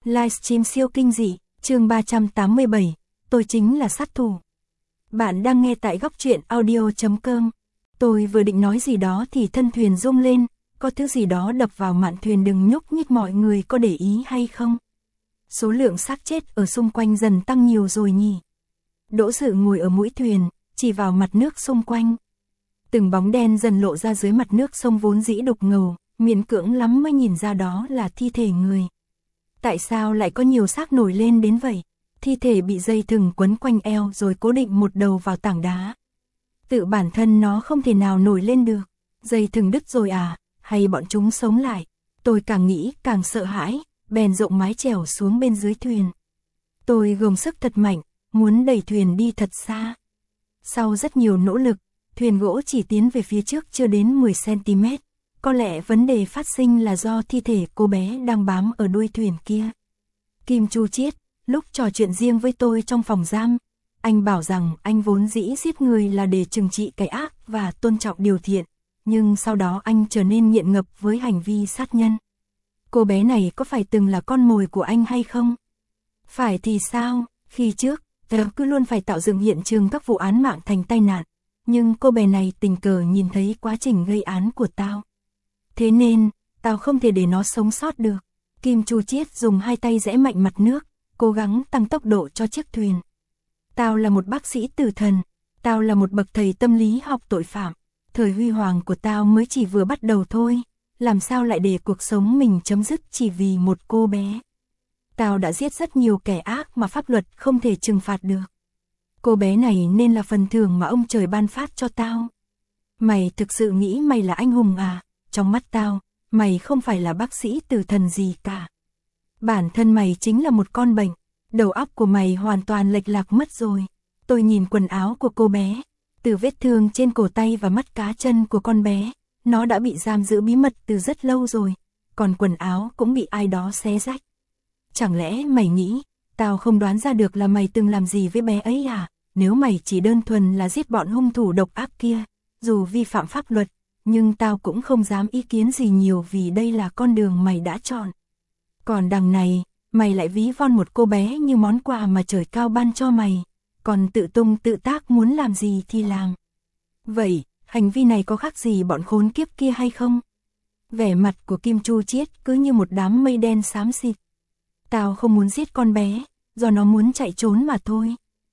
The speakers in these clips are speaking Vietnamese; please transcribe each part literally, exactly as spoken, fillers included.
Livestream siêu kinh dị, chương ba trăm tám mươi bảy, tôi chính là sát thủ. Bạn đang nghe tại góc truyện audio chấm com. Tôi vừa định nói gì đó thì thân thuyền rung lên, có thứ gì đó đập vào mạn thuyền, đừng nhúc nhích, mọi người có để ý hay không? Số lượng xác chết ở xung quanh dần tăng nhiều rồi nhỉ? Đỗ Dự ngồi ở mũi thuyền, chỉ vào mặt nước xung quanh. Từng bóng đen dần lộ ra dưới mặt nước sông vốn dĩ đục ngầu, miễn cưỡng lắm mới nhìn ra đó là thi thể người. Tại sao lại có nhiều xác nổi lên đến vậy? Thi thể bị dây thừng quấn quanh eo rồi cố định một đầu vào tảng đá. Tự bản thân nó không thể nào nổi lên được. Dây thừng đứt rồi à? Hay bọn chúng sống lại? Tôi càng nghĩ càng sợ hãi, bèn rộng mái chèo xuống bên dưới thuyền. Tôi gồng sức thật mạnh, muốn đẩy thuyền đi thật xa. Sau rất nhiều nỗ lực, thuyền gỗ chỉ tiến về phía trước chưa đến mười xăng ti mét. Có lẽ vấn đề phát sinh là do thi thể cô bé đang bám ở đuôi thuyền kia. Kim Chu Chiết, lúc trò chuyện riêng với tôi trong phòng giam, anh bảo rằng anh vốn dĩ giết người là để trừng trị cái ác và tôn trọng điều thiện, nhưng sau đó anh trở nên nghiện ngập với hành vi sát nhân. Cô bé này có phải từng là con mồi của anh hay không? Phải thì sao, khi trước, tớ cứ luôn phải tạo dựng hiện trường các vụ án mạng thành tai nạn, nhưng cô bé này tình cờ nhìn thấy quá trình gây án của tao. Thế nên, tao không thể để nó sống sót được. Kim Chu Chiết dùng hai tay giãy mạnh mặt nước, cố gắng tăng tốc độ cho chiếc thuyền. Tao là một bác sĩ tử thần, tao là một bậc thầy tâm lý học tội phạm. Thời huy hoàng của tao mới chỉ vừa bắt đầu thôi, làm sao lại để cuộc sống mình chấm dứt chỉ vì một cô bé. Tao đã giết rất nhiều kẻ ác mà pháp luật không thể trừng phạt được. Cô bé này nên là phần thưởng mà ông trời ban phát cho tao. Mày thực sự nghĩ mày là anh hùng à? Trong mắt tao, mày không phải là bác sĩ tử thần gì cả. Bản thân mày chính là một con bệnh, đầu óc của mày hoàn toàn lệch lạc mất rồi. Tôi nhìn quần áo của cô bé, từ vết thương trên cổ tay và mắt cá chân của con bé, nó đã bị giam giữ bí mật từ rất lâu rồi, còn quần áo cũng bị ai đó xé rách. Chẳng lẽ mày nghĩ, tao không đoán ra được là mày từng làm gì với bé ấy à? Nếu mày chỉ đơn thuần là giết bọn hung thủ độc ác kia, dù vi phạm pháp luật, nhưng tao cũng không dám ý kiến gì nhiều vì đây là con đường mày đã chọn. Còn đằng này, mày lại ví von một cô bé như món quà mà trời cao ban cho mày, còn tự tung tự tác muốn làm gì thì làm. Vậy, hành vi này có khác gì bọn khốn kiếp kia hay không? Vẻ mặt của Kim Chu Chiết cứ như một đám mây đen xám xịt. Tao không muốn giết con bé, do nó muốn chạy trốn mà thôi.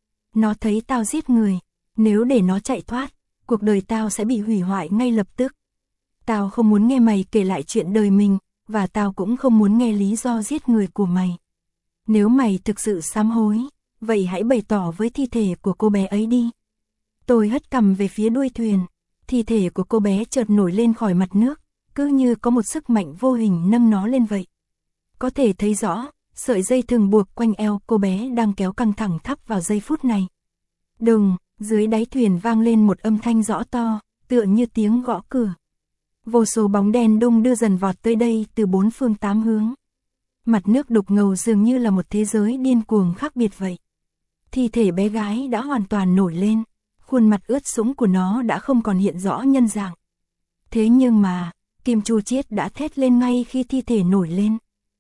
Nó thấy tao giết người, nếu để nó chạy thoát, cuộc đời tao sẽ bị hủy hoại ngay lập tức. Tao không muốn nghe mày kể lại chuyện đời mình, và tao cũng không muốn nghe lý do giết người của mày. Nếu mày thực sự sám hối, vậy hãy bày tỏ với thi thể của cô bé ấy đi. Tôi hất cằm về phía đuôi thuyền, thi thể của cô bé chợt nổi lên khỏi mặt nước, cứ như có một sức mạnh vô hình nâng nó lên vậy. Có thể thấy rõ, sợi dây thừng buộc quanh eo cô bé đang kéo căng thẳng thắp vào giây phút này. Đùng, dưới đáy thuyền vang lên một âm thanh rõ to, tựa như tiếng gõ cửa. Vô số bóng đen đung đưa dần vọt tới đây từ bốn phương tám hướng. Mặt nước đục ngầu dường như là một thế giới điên cuồng khác biệt vậy. Thi thể bé gái đã hoàn toàn nổi lên, khuôn mặt ướt sũng của nó đã không còn hiện rõ nhân dạng. Thế nhưng mà, Kim Chu Chiết đã thét lên ngay khi thi thể nổi lên.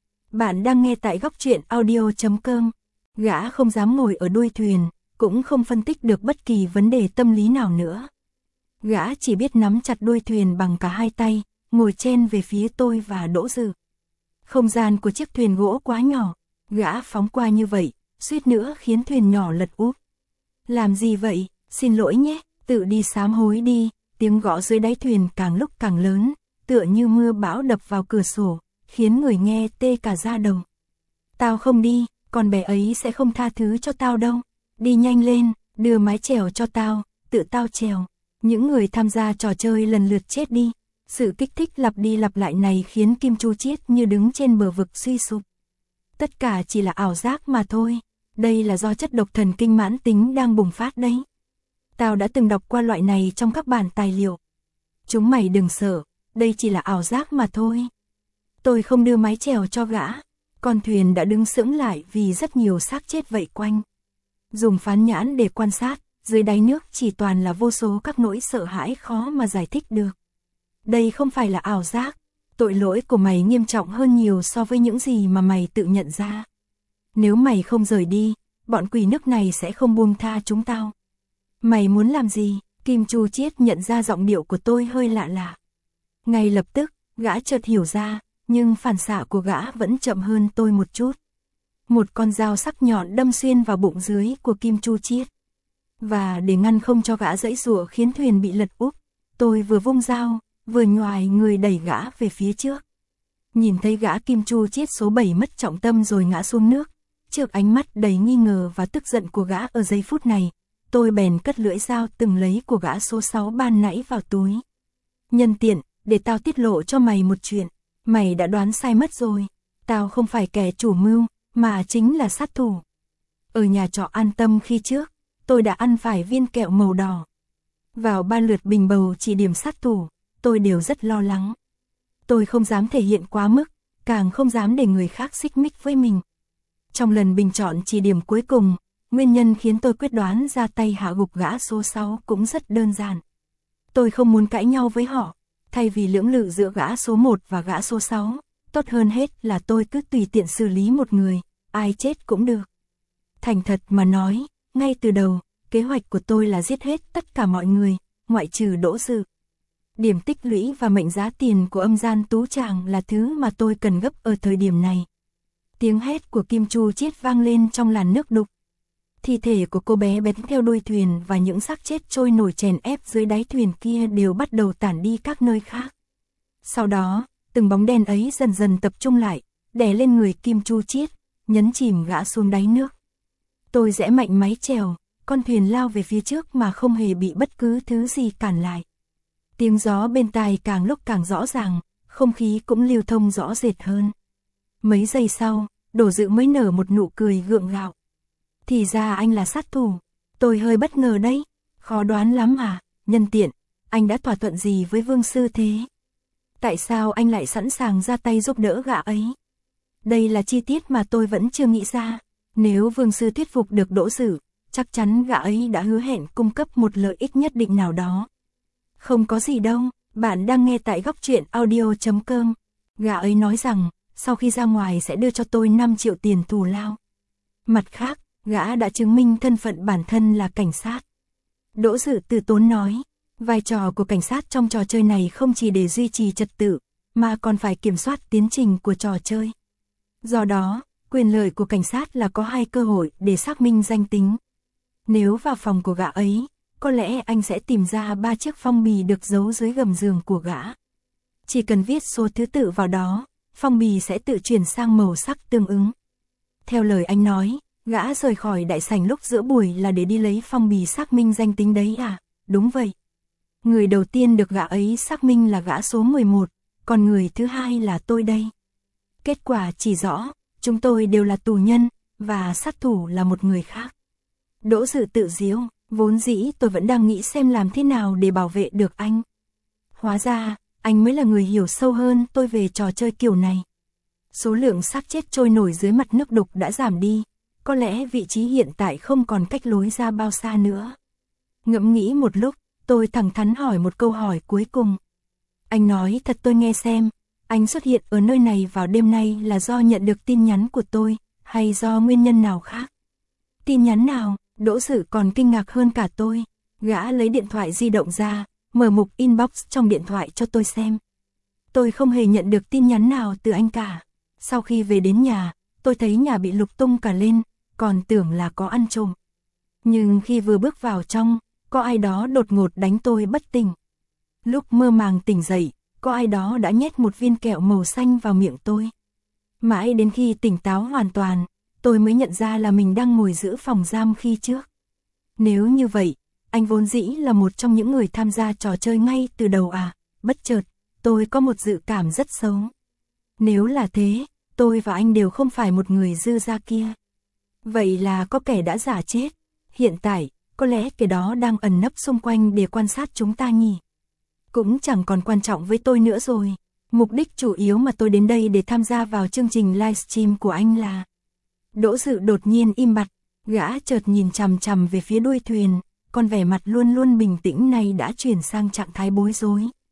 Bạn đang nghe tại góc truyện audio chấm com. Gã không dám ngồi ở đuôi thuyền, cũng không phân tích được bất kỳ vấn đề tâm lý nào nữa. Gã chỉ biết nắm chặt đuôi thuyền bằng cả hai tay, ngồi chen về phía tôi và Đỗ Dự. Không gian của chiếc thuyền gỗ quá nhỏ, gã phóng qua như vậy, suýt nữa khiến thuyền nhỏ lật úp. Làm gì vậy? Xin lỗi nhé, tự đi sám hối đi. Tiếng gõ dưới đáy thuyền càng lúc càng lớn, tựa như mưa bão đập vào cửa sổ, khiến người nghe tê cả da đầu. Tao không đi, con bé ấy sẽ không tha thứ cho tao đâu. Đi nhanh lên, đưa mái chèo cho tao, tự tao chèo. Những người tham gia trò chơi lần lượt chết đi. Sự kích thích lặp đi lặp lại này khiến Kim Chu Chiết như đứng trên bờ vực suy sụp. Tất cả chỉ là ảo giác mà thôi. Đây là do chất độc thần kinh mãn tính đang bùng phát đấy. Tao đã từng đọc qua loại này trong các bản tài liệu. Chúng mày đừng sợ, đây chỉ là ảo giác mà thôi. Tôi không đưa mái chèo cho gã. Con thuyền đã đứng sững lại vì rất nhiều xác chết vây quanh. Dùng phán nhãn để quan sát, dưới đáy nước chỉ toàn là vô số các nỗi sợ hãi khó mà giải thích được. Đây không phải là ảo giác, Tội lỗi của mày nghiêm trọng hơn nhiều so với những gì mà mày tự nhận ra. Nếu mày không rời đi, bọn quỷ nước này sẽ không buông tha chúng tao. Mày muốn làm gì? Kim Chu Chiết nhận ra giọng điệu của tôi hơi lạ lạ. Ngay lập tức, gã chợt hiểu ra, nhưng phản xạ của gã vẫn chậm hơn tôi một chút. Một con dao sắc nhọn đâm xuyên vào bụng dưới của Kim Chu Chiết. Và để ngăn không cho gã giãy giụa khiến thuyền bị lật úp, tôi vừa vung dao, vừa nhoài người đẩy gã về phía trước. Nhìn thấy gã Kim Chu Chiết số bảy mất trọng tâm rồi ngã xuống nước, trước ánh mắt đầy nghi ngờ và tức giận của gã ở giây phút này, tôi bèn cất lưỡi dao từng lấy của gã số sáu ban nãy vào túi. Nhân tiện, để tao tiết lộ cho mày một chuyện, mày đã đoán sai mất rồi, tao không phải kẻ chủ mưu, mà chính là sát thủ. Ở nhà trọ An Tâm khi trước, tôi đã ăn phải viên kẹo màu đỏ. Vào ba lượt bình bầu chỉ điểm sát thủ, tôi đều rất lo lắng. Tôi không dám thể hiện quá mức, càng không dám để người khác xích mích với mình. Trong lần bình chọn chỉ điểm cuối cùng, nguyên nhân khiến tôi quyết đoán ra tay hạ gục gã số sáu cũng rất đơn giản. Tôi không muốn cãi nhau với họ, thay vì lưỡng lự giữa gã số một và gã số sáu, tốt hơn hết là tôi cứ tùy tiện xử lý một người, ai chết cũng được. Thành thật mà nói, ngay từ đầu, kế hoạch của tôi là giết hết tất cả mọi người, ngoại trừ Đỗ Dự. Điểm tích lũy và mệnh giá tiền của âm gian tú tràng là thứ mà tôi cần gấp ở thời điểm này. Tiếng hét của Kim Chu Chiết vang lên trong làn nước đục. Thi thể của cô bé bén theo đuôi thuyền và những xác chết trôi nổi chèn ép dưới đáy thuyền kia đều bắt đầu tản đi các nơi khác. Sau đó, từng bóng đen ấy dần dần tập trung lại, đè lên người Kim Chu Chiết, nhấn chìm gã xuống đáy nước. Tôi giẽ mạnh máy chèo, con thuyền lao về phía trước mà không hề bị bất cứ thứ gì cản lại. Tiếng gió bên tai càng lúc càng rõ ràng, không khí cũng lưu thông rõ rệt hơn. Mấy giây sau, Đỗ Dự mới nở một nụ cười gượng gạo. Thì ra anh là sát thủ, tôi hơi bất ngờ đấy, khó đoán lắm à, nhân tiện, anh đã thỏa thuận gì với Vương Sư thế? Tại sao anh lại sẵn sàng ra tay giúp đỡ gã ấy? Đây là chi tiết mà tôi vẫn chưa nghĩ ra, nếu Vương Sư thuyết phục được Đỗ Dự, chắc chắn gã ấy đã hứa hẹn cung cấp một lợi ích nhất định nào đó. Không có gì đâu, bạn đang nghe tại góc truyện audio chấm com. Gã ấy nói rằng, sau khi ra ngoài sẽ đưa cho tôi năm triệu tiền thù lao. Mặt khác, gã đã chứng minh thân phận bản thân là cảnh sát. Đỗ Dự từ tốn nói, vai trò của cảnh sát trong trò chơi này không chỉ để duy trì trật tự, mà còn phải kiểm soát tiến trình của trò chơi. Do đó, quyền lợi của cảnh sát là có hai cơ hội để xác minh danh tính. Nếu vào phòng của gã ấy, có lẽ anh sẽ tìm ra ba chiếc phong bì được giấu dưới gầm giường của gã. Chỉ cần viết số thứ tự vào đó, phong bì sẽ tự chuyển sang màu sắc tương ứng. Theo lời anh nói, gã rời khỏi đại sảnh lúc giữa buổi là để đi lấy phong bì xác minh danh tính đấy à? Đúng vậy. Người đầu tiên được gã ấy xác minh là gã số mười một, còn người thứ hai là tôi đây. Kết quả chỉ rõ, chúng tôi đều là tù nhân, và sát thủ là một người khác. Đỗ Dự tự giễu, vốn dĩ tôi vẫn đang nghĩ xem làm thế nào để bảo vệ được anh. Hóa ra, anh mới là người hiểu sâu hơn tôi về trò chơi kiểu này. Số lượng xác chết trôi nổi dưới mặt nước đục đã giảm đi, có lẽ vị trí hiện tại không còn cách lối ra bao xa nữa. Ngẫm nghĩ một lúc, tôi thẳng thắn hỏi một câu hỏi cuối cùng. Anh nói thật tôi nghe xem, anh xuất hiện ở nơi này vào đêm nay là do nhận được tin nhắn của tôi, hay do nguyên nhân nào khác? Tin nhắn nào? Đỗ Dự còn kinh ngạc hơn cả tôi. Gã lấy điện thoại di động ra, mở mục inbox trong điện thoại cho tôi xem. Tôi không hề nhận được tin nhắn nào từ anh cả. Sau khi về đến nhà, tôi thấy nhà bị lục tung cả lên, còn tưởng là có ăn trộm. Nhưng khi vừa bước vào trong, có ai đó đột ngột đánh tôi bất tỉnh. Lúc mơ màng tỉnh dậy, có ai đó đã nhét một viên kẹo màu xanh vào miệng tôi. Mãi đến khi tỉnh táo hoàn toàn, tôi mới nhận ra là mình đang ngồi giữa phòng giam khi trước. Nếu như vậy, anh vốn dĩ là một trong những người tham gia trò chơi ngay từ đầu à? Bất chợt, tôi có một dự cảm rất xấu. Nếu là thế, tôi và anh đều không phải một người dư gia kia. Vậy là có kẻ đã giả chết. Hiện tại, có lẽ kẻ đó đang ẩn nấp xung quanh để quan sát chúng ta nhỉ? Cũng chẳng còn quan trọng với tôi nữa rồi. Mục đích chủ yếu mà tôi đến đây để tham gia vào chương trình livestream của anh là... Đỗ Dự đột nhiên im bặt, gã chợt nhìn chằm chằm về phía đuôi thuyền, còn vẻ mặt luôn luôn bình tĩnh này đã chuyển sang trạng thái bối rối.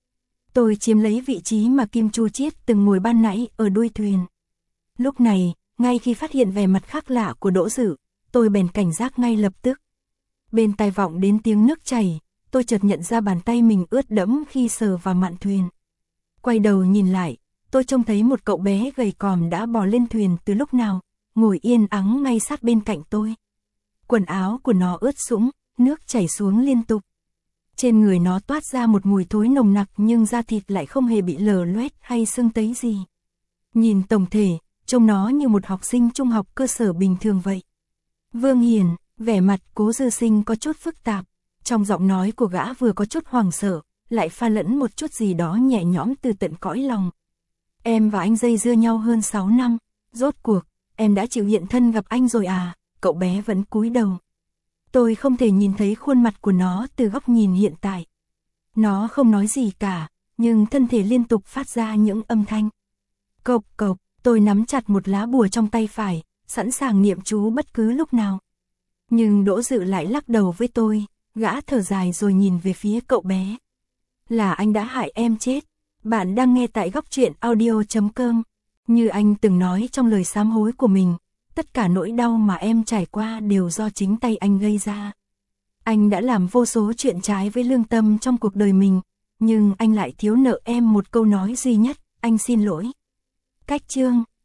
Tôi chiếm lấy vị trí mà Kim Chu Chiết từng ngồi ban nãy ở đuôi thuyền. Lúc này, ngay khi phát hiện vẻ mặt khác lạ của Đỗ Dự, tôi bèn cảnh giác ngay lập tức. Bên tai vọng đến tiếng nước chảy, tôi chợt nhận ra bàn tay mình ướt đẫm khi sờ vào mạn thuyền. Quay đầu nhìn lại, tôi trông thấy một cậu bé gầy còm đã bò lên thuyền từ lúc nào, ngồi yên ắng ngay sát bên cạnh tôi. Quần áo của nó ướt sũng, nước chảy xuống liên tục. Trên người nó toát ra một mùi thối nồng nặc nhưng da thịt lại không hề bị lở loét hay sưng tấy gì. Nhìn tổng thể, trông nó như một học sinh trung học cơ sở bình thường vậy. Vương Hiền, vẻ mặt Cố Dư Sinh có chút phức tạp, trong giọng nói của gã vừa có chút hoảng sợ, lại pha lẫn một chút gì đó nhẹ nhõm từ tận cõi lòng. Em và anh dây dưa nhau hơn sáu năm, rốt cuộc, em đã chịu hiện thân gặp anh rồi à? Cậu bé vẫn cúi đầu. Tôi không thể nhìn thấy khuôn mặt của nó từ góc nhìn hiện tại. Nó không nói gì cả, nhưng thân thể liên tục phát ra những âm thanh. Cộc cộc, tôi nắm chặt một lá bùa trong tay phải, sẵn sàng niệm chú bất cứ lúc nào. Nhưng Đỗ Dự lại lắc đầu với tôi, gã thở dài rồi nhìn về phía cậu bé. Là anh đã hại em chết. Bạn đang nghe tại góc truyện audio chấm com. Như anh từng nói trong lời sám hối của mình, tất cả nỗi đau mà em trải qua đều do chính tay anh gây ra. Anh đã làm vô số chuyện trái với lương tâm trong cuộc đời mình, nhưng anh lại thiếu nợ em một câu nói duy nhất, anh xin lỗi. Cách chương